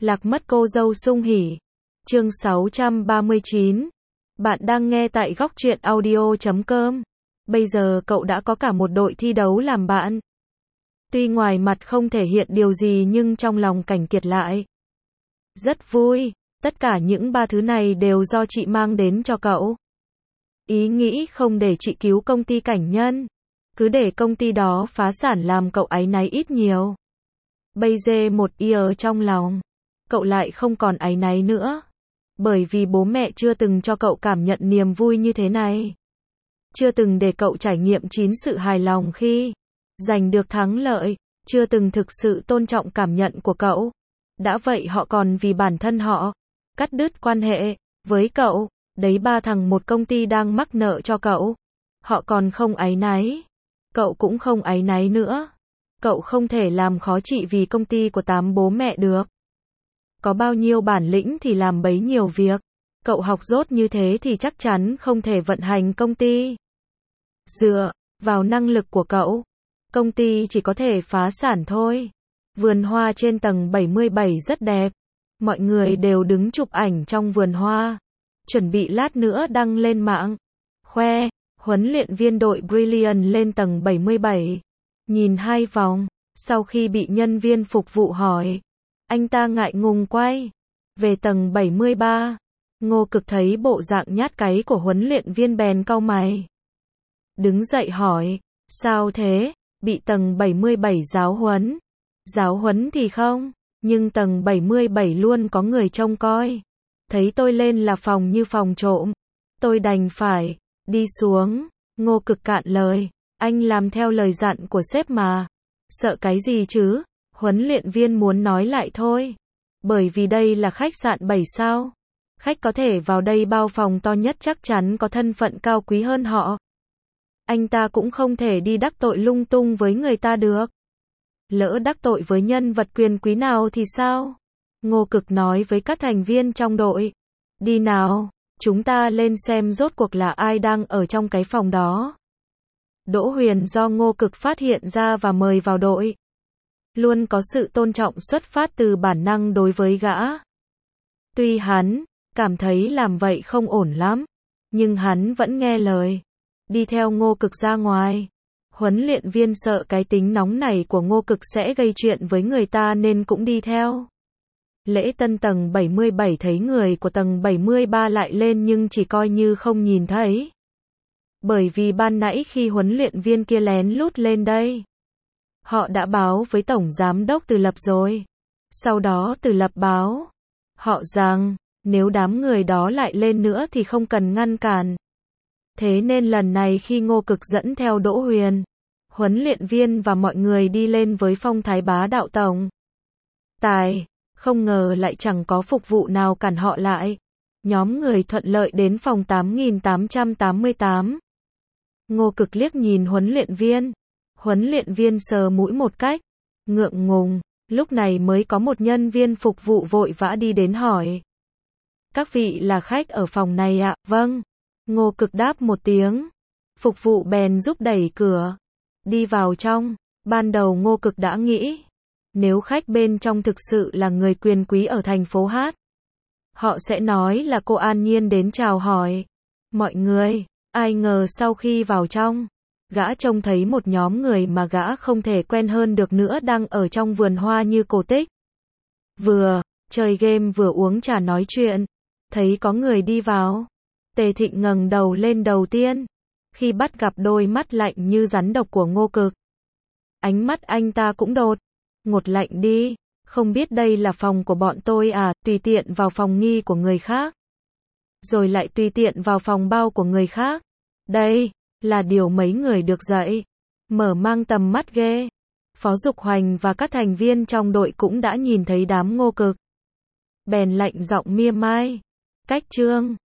Lạc mất cô dâu sung hỉ. Chương 639. Bạn đang nghe tại góc truyện audio.com. Bây giờ cậu đã có cả một đội thi đấu làm bạn. Tuy ngoài mặt không thể hiện điều gì nhưng trong lòng Cảnh Kiệt lại rất vui. Tất cả những ba thứ này đều do chị mang đến cho cậu. Ý nghĩ không để chị cứu công ty Cảnh Nhân, cứ để công ty đó phá sản làm cậu áy náy ít nhiều. Bây giờ một ở trong lòng, cậu lại không còn áy náy nữa. Bởi vì bố mẹ chưa từng cho cậu cảm nhận niềm vui như thế này. Chưa từng để cậu trải nghiệm chín sự hài lòng khi giành được thắng lợi. Chưa từng thực sự tôn trọng cảm nhận của cậu. Đã vậy họ còn vì bản thân họ cắt đứt quan hệ với cậu. Đấy, ba thằng một công ty đang mắc nợ cho cậu. Họ còn không áy náy. Cậu cũng không áy náy nữa. Cậu không thể làm khó chị vì công ty của 8 bố mẹ được. Có bao nhiêu bản lĩnh thì làm bấy nhiêu việc. Cậu học dốt như thế thì chắc chắn không thể vận hành công ty. Dựa vào năng lực của cậu, công ty chỉ có thể phá sản thôi. Vườn hoa trên tầng 77 rất đẹp. Mọi người đều đứng chụp ảnh trong vườn hoa. Chuẩn bị lát nữa đăng lên mạng. Khoe, huấn luyện viên đội Brilliant lên tầng 77. Nhìn 2 vòng, sau khi bị nhân viên phục vụ hỏi, anh ta ngại ngùng quay về tầng 73. Ngô Cực thấy bộ dạng nhát cáy của huấn luyện viên bèn cau mày. Đứng dậy hỏi, sao thế, bị tầng 77 giáo huấn? Giáo huấn thì không, nhưng tầng 77 luôn có người trông coi. Thấy tôi lên là phòng như phòng trộm. Tôi đành phải đi xuống. Ngô Cực cạn lời, anh làm theo lời dặn của sếp mà. Sợ cái gì chứ? Huấn luyện viên muốn nói lại thôi. Bởi vì đây là khách sạn 7 sao. Khách có thể vào đây bao phòng to nhất chắc chắn có thân phận cao quý hơn họ. Anh ta cũng không thể đi đắc tội lung tung với người ta được. Lỡ đắc tội với nhân vật quyền quý nào thì sao? Ngô Cực nói với các thành viên trong đội. Đi nào, chúng ta lên xem rốt cuộc là ai đang ở trong cái phòng đó. Đỗ Huyền do Ngô Cực phát hiện ra và mời vào đội. Luôn có sự tôn trọng xuất phát từ bản năng đối với gã. Tuy hắn cảm thấy làm vậy không ổn lắm, nhưng hắn vẫn nghe lời. Đi theo Ngô Cực ra ngoài. Huấn luyện viên sợ cái tính nóng này của Ngô Cực sẽ gây chuyện với người ta nên cũng đi theo. Lễ tân tầng 77 thấy người của tầng 73 lại lên nhưng chỉ coi như không nhìn thấy. Bởi vì ban nãy khi huấn luyện viên kia lén lút lên đây, họ đã báo với Tổng Giám đốc Từ Lập rồi. Sau đó Từ Lập báo họ rằng, nếu đám người đó lại lên nữa thì không cần ngăn cản. Thế nên lần này khi Ngô Cực dẫn theo Đỗ Huyền, huấn luyện viên và mọi người đi lên với phong thái bá đạo tổng tài, không ngờ lại chẳng có phục vụ nào cản họ lại. Nhóm người thuận lợi đến phòng 8888. Ngô Cực liếc nhìn huấn luyện viên. Huấn luyện viên sờ mũi một cách ngượng ngùng. Lúc này mới có một nhân viên phục vụ vội vã đi đến hỏi. Các vị là khách ở phòng này ạ? Vâng. Ngô Cực đáp một tiếng. Phục vụ bèn giúp đẩy cửa đi vào trong. Ban đầu Ngô Cực đã nghĩ, nếu khách bên trong thực sự là người quyền quý ở thành phố Hát, họ sẽ nói là cô An Nhiên đến chào hỏi mọi người. Ai ngờ sau khi vào trong, gã trông thấy một nhóm người mà gã không thể quen hơn được nữa đang ở trong vườn hoa như cổ tích. Vừa chơi game vừa uống trà nói chuyện. Thấy có người đi vào, Tề Thịnh ngẩng đầu lên đầu tiên. Khi bắt gặp đôi mắt lạnh như rắn độc của Ngô Cực, ánh mắt anh ta cũng đột ngột lạnh đi. Không biết đây là phòng của bọn tôi à? Tùy tiện vào phòng nghi của người khác, rồi lại tùy tiện vào phòng bao của người khác. Đây là điều mấy người được dạy mở mang tầm mắt ghê. Phó Dục Hoành và các thành viên trong đội cũng đã nhìn thấy đám Ngô Cực, bèn lạnh giọng mỉa mai. Cách Trương